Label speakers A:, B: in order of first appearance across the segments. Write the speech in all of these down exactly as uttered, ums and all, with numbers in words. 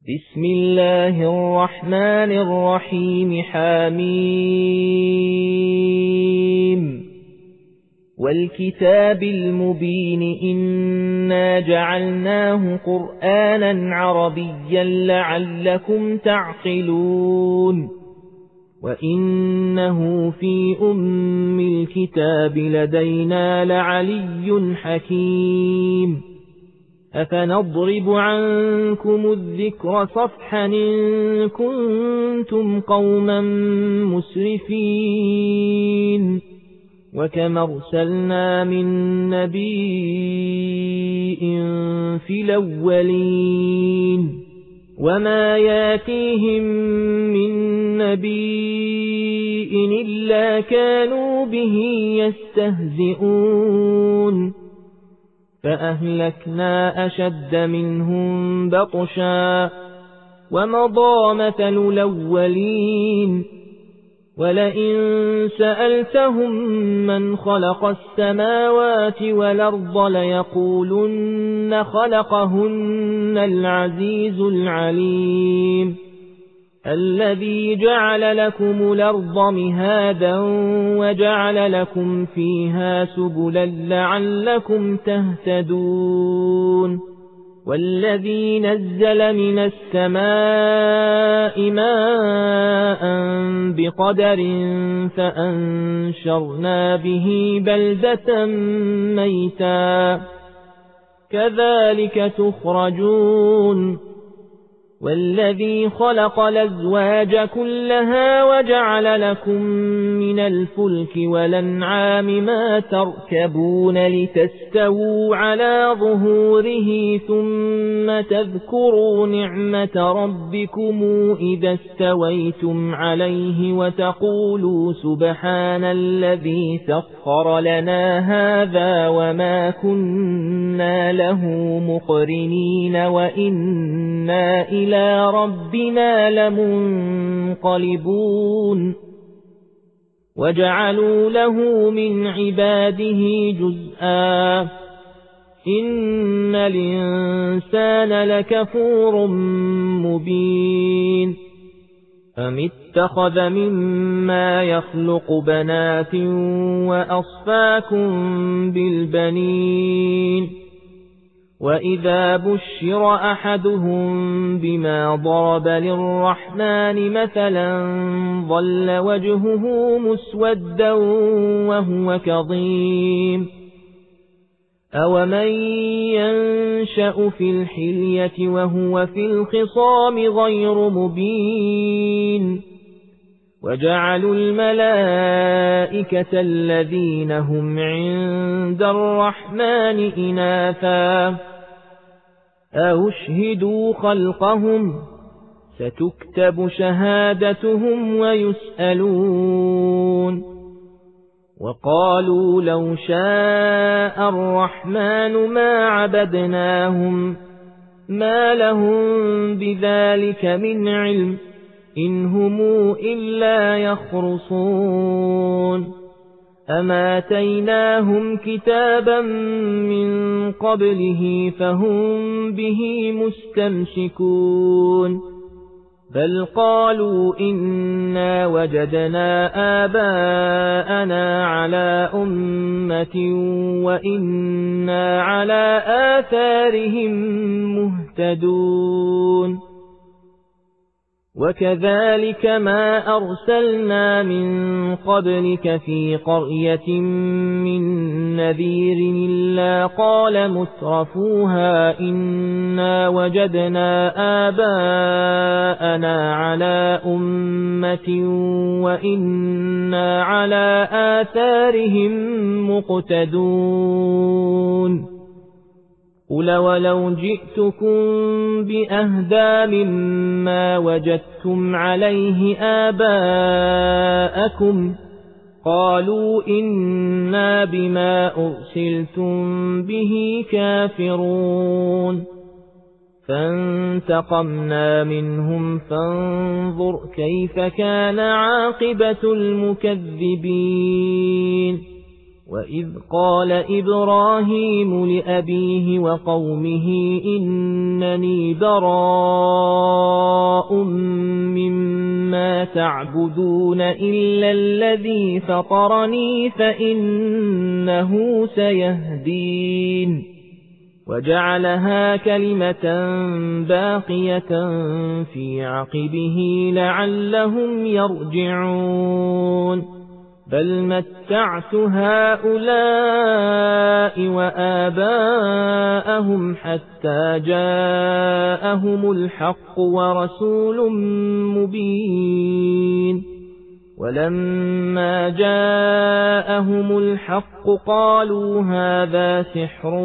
A: بسم الله الرحمن الرحيم. حميم والكتاب المبين إنا جعلناه قرآنا عربيا لعلكم تعقلون وإنه في أم الكتاب لدينا لعلي حكيم. أفنضرب عنكم الذكر صفحا إن كنتم قوما مسرفين وكم أرسلنا من نبي في الأولين وما ياتيهم من نبي إلا كانوا به يستهزئون فأهلكنا أشد منهم بطشا ومضى مثل الأولين ولئن سألتهم من خلق السماوات والأرض ليقولن خلقهن العزيز العليم الذي جعل لكم الأرض مهادا وجعل لكم فيها سبلا لعلكم تهتدون والذي نزل من السماء ماء بقدر فأنشرنا به بلدة ميتا كذلك تخرجون والذي خلق الأزواج كلها وجعل لكم من الفلك والأنعام ما تركبون لتستووا على ظهوره ثم تذكروا نعمة ربكم إذا استويتم عليه وتقولوا سبحان الذي سخر لنا هذا وما كنا له مقرنين وإنا إلى إلى ربنا لمنقلبون وجعلوا له من عباده جزءا إن الإنسان لكفور مبين أم اتخذ مما يخلق بنات وأصفاكم بالبنين وإذا بشر أحدهم بما ضرب للرحمن مثلا ظل وجهه مسودا وهو كظيم أومن ينشأ في الحلية وهو في الخصام غير مبين وجعلوا الملائكة الذين هم عند الرحمن إناثا أشهدوا خلقهم ستكتب شهادتهم ويسألون وقالوا لو شاء الرحمن ما عبدناهم ما لهم بذلك من علم إن هم إلا يخرصون أما آتيناهم كتابا من قبله فهم به مستمسكون بل قالوا إنا وجدنا آباءنا على أمة وإنا على آثارهم مهتدون وكذلك ما أرسلنا من قبلك في قرية من نذير إلا قال مترفوها إنا وجدنا آباءنا على أمة وإنا على آثارهم مقتدون قل ولو جئتكم بأهدى مما وجدتم عليه آباءكم قالوا إنا بما أرسلتم به كافرون فانتقمنا منهم فانظر كيف كان عاقبة المكذبين وإذ قال إبراهيم لأبيه وقومه إنني براء مما تعبدون إلا الذي فطرني فإنه سيهدين وجعلها كلمة باقية في عقبه لعلهم يرجعون بل متعت هؤلاء وآباءهم حتى جاءهم الحق ورسول مبين ولما جاءهم الحق قالوا هذا سحر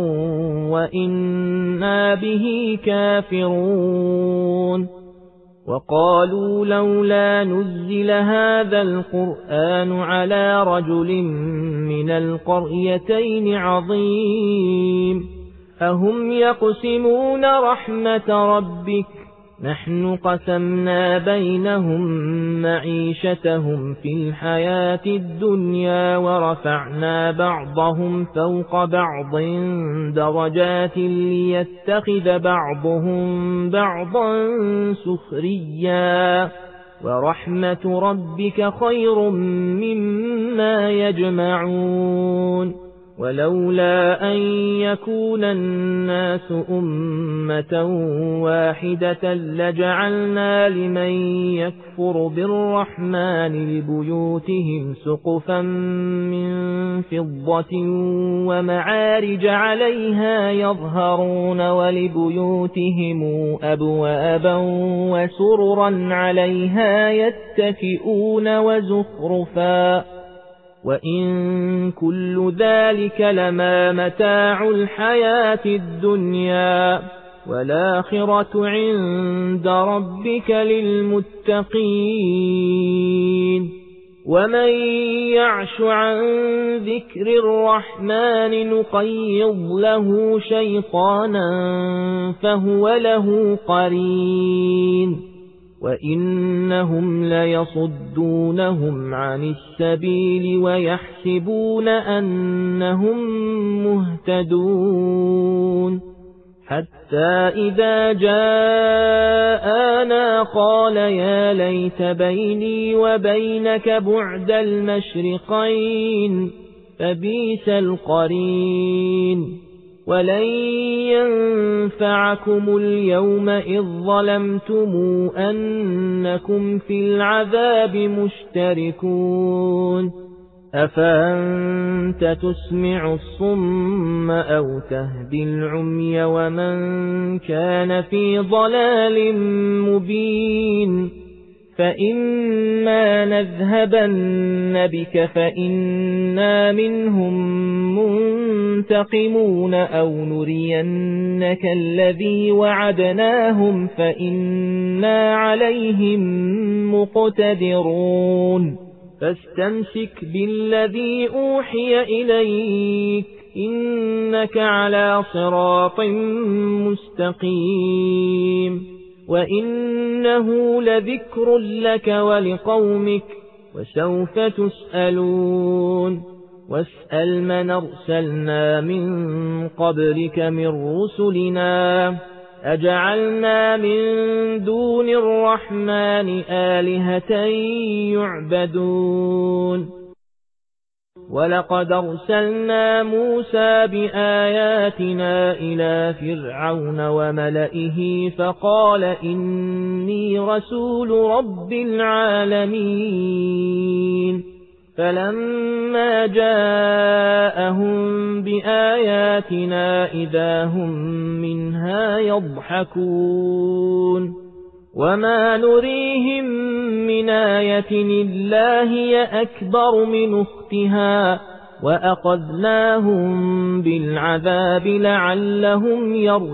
A: وإنا به كافرون وقالوا لولا نزل هذا القرآن على رجل من القريتين عظيم أهم يقسمون رحمة ربك نحن قسمنا بينهم معيشتهم في الحياة الدنيا ورفعنا بعضهم فوق بعض درجات ليتخذ بعضهم بعضا سخريا ورحمة ربك خير مما يجمعون ولولا أن يكون الناس أمة واحدة لجعلنا لمن يكفر بالرحمن لبيوتهم سقفا من فضة ومعارج عليها يظهرون ولبيوتهم أبوابا وسررا عليها يتكئون وزخرفا وإن كل ذلك لما متاع الحياة الدنيا والآخرة عند ربك للمتقين ومن يعش عن ذكر الرحمن نقيض له شيطانا فهو له قرين وإنهم ليصدونهم عن السبيل ويحسبون أنهم مهتدون حتى إذا جاءنا قال يا ليت بيني وبينك بعد المشرقين فبئس القرين ولن ينفعكم اليوم إذ ظلمتم أنكم في العذاب مشتركون أفأنت تسمع الصم أو تهدي العمي ومن كان في ضلال مبين فإما نذهبن بك فإنا منهم منتقمون أو نرينك الذي وعدناهم فإنا عليهم مقتدرون فاستمسك بالذي أوحي إليك إنك على صراط مستقيم وإنه لذكر لك ولقومك وسوف تسألون واسأل من أرسلنا من قبلك من رسلنا أجعلنا من دون الرحمن آلهة يعبدون ولقد أرسلنا موسى بآياتنا إلى فرعون وملئه فقال إني رسول رب العالمين فلما جاءهم بآياتنا إذا هم منها يضحكون وما نريهم من آية إلا هي أكبر من أختها وأخذناهم بالعذاب لعلهم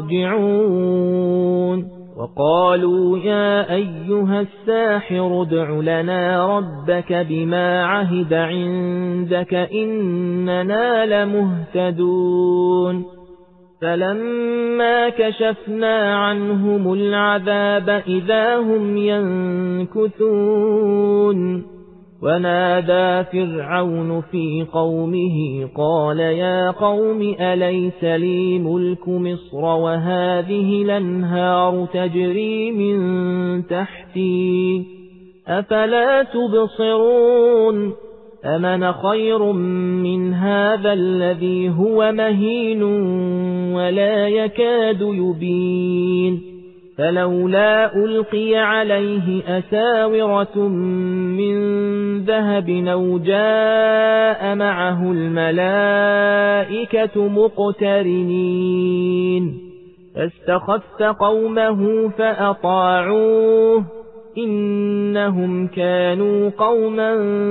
A: يرجعون وقالوا يا أيها الساحر ادع لنا ربك بما عهد عندك إننا لمهتدون فلما كشفنا عنهم العذاب إذا هم ينكثون ونادى فرعون في قومه قال يا قوم أليس لي ملك مصر وهذه الأنهار تجري من تحتي أفلا تبصرون أمن خير من هذا الذي هو مهين ولا يكاد يبين فلولا ألقي عليه أساورة من ذهب أو جاء معه الملائكة مقترنين فاستخف قومه فأطاعوه إنهم كانوا قوما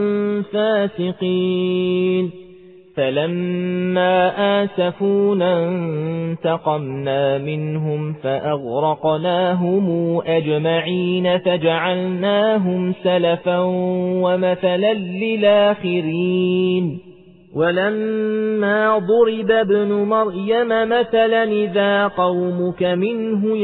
A: فاسقين فلما آسفونا انتقمنا منهم فأغرقناهم أجمعين فجعلناهم سلفا ومثلا للآخرين ولما ضرب ابن مريم مثلا إذا قومك منه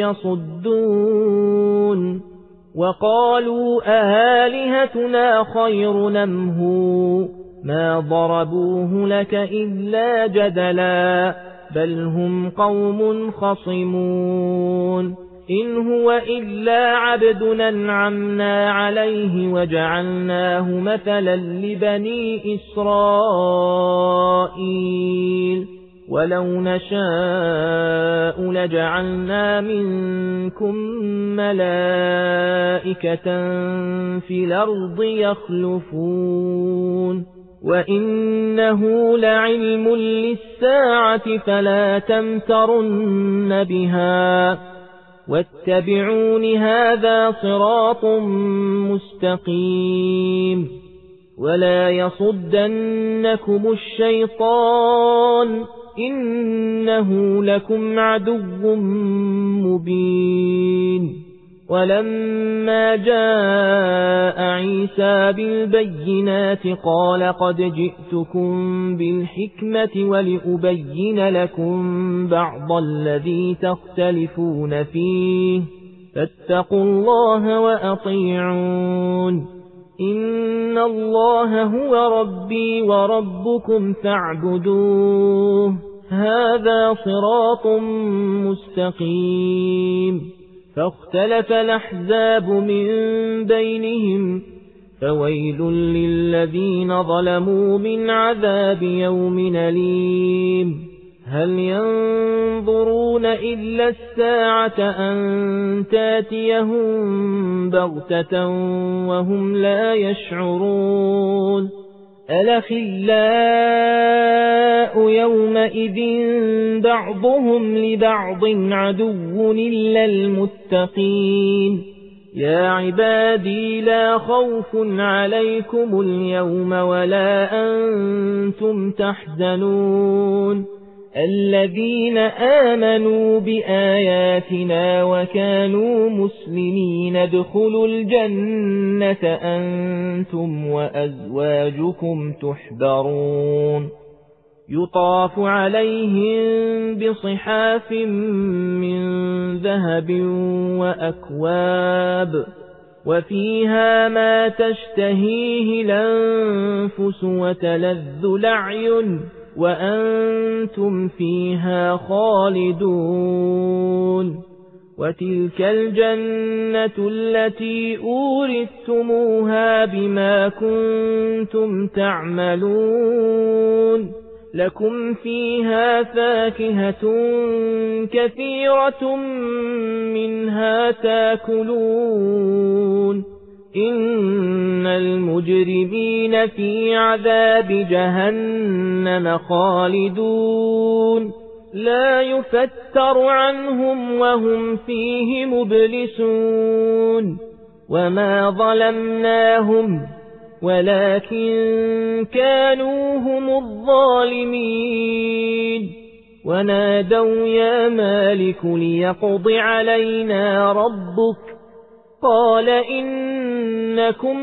A: يصدون وقالوا أآلهتنا خير أم هو ما ضربوه لك إلا جدلا بل هم قوم خصمون إن هو إلا عبد أنعمنا عليه وجعلناه مثلا لبني إسرائيل ولو نشاء لجعلنا منكم ملائكة في الأرض يخلفون وإنه لعلم للساعة فلا تمترن بها واتبعون هذا صراط مستقيم ولا يصدنكم الشيطان إنه لكم عدو مبين ولما جاء عيسى بالبينات قال قد جئتكم بالحكمة ولأبين لكم بعض الذي تختلفون فيه فاتقوا الله وأطيعون إن الله هو ربي وربكم فاعبدوه هذا صراط مستقيم فاختلف الأحزاب من بينهم فويل للذين ظلموا من عذاب يوم أليم هل ينظرون إلا الساعة أن تاتيهم بغتة وهم لا يشعرون الأخلاء يومئذ بعضهم لبعض عدو إلا المتقين يا عبادي لا خوف عليكم اليوم ولا أنتم تحزنون الذين آمنوا بآياتنا وكانوا مسلمين ادخلوا الجنة أنتم وأزواجكم تحبرون يطاف عليهم بصحاف من ذهب وأكواب وفيها ما تشتهيه الأنفس وتلذ الأعين وأنتم فيها خالدون وتلك الجنة التي أورثتموها بما كنتم تعملون لكم فيها فاكهة كثيرة منها تاكلون إن المجرمين في عذاب جهنم خالدون لا يفتر عنهم وهم فيه مبلسون وما ظلمناهم ولكن كانوا هم الظالمين ونادوا يا مالك ليقض علينا ربك قال إنكم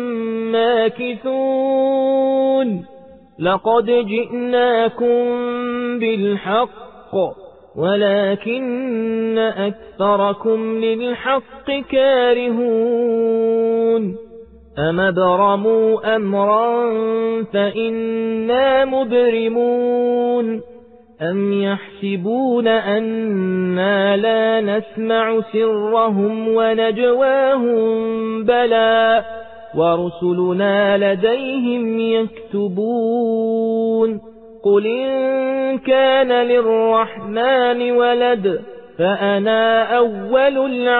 A: ماكثون لقد جئناكم بالحق ولكن أكثركم للحق كارهون أم ابرموا أمرا فإنا مبرمون أم يحسبون أنا لا نسمع سرهم ونجواهم بلى ورسلنا لديهم يكتبون قل إن كان للرحمن ولد فأنا أول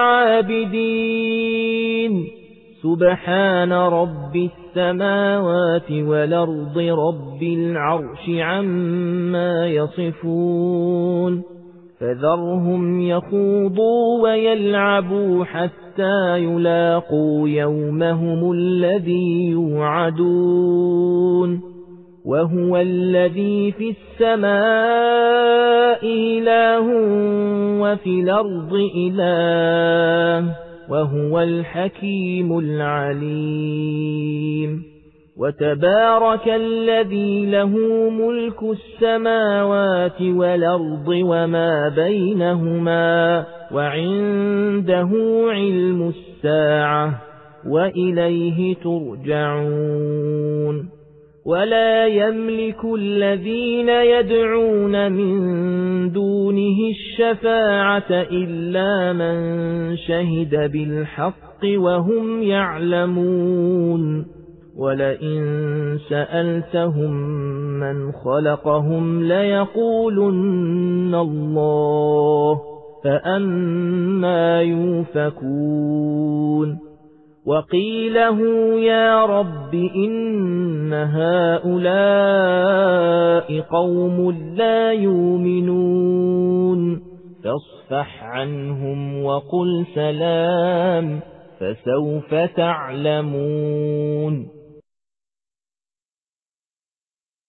A: العابدين سبحان رب السماوات والأرض رب العرش عما يصفون فذرهم يخوضوا ويلعبوا حتى يلاقوا يومهم الذي يوعدون وهو الذي في السماء إله وفي الأرض إله وهو الحكيم العليم وتبارك الذي له ملك السماوات والأرض وما بينهما وعنده علم الساعة وإليه ترجعون ولا يملك الذين يدعون من دونه الشفاعة إلا من شهد بالحق وهم يعلمون ولئن سألتهم من خلقهم ليقولن الله فأنى يؤفكون وقيله يا رب إن هؤلاء قوم لا يؤمنون فاصفح عنهم وقل سلام فسوف تعلمون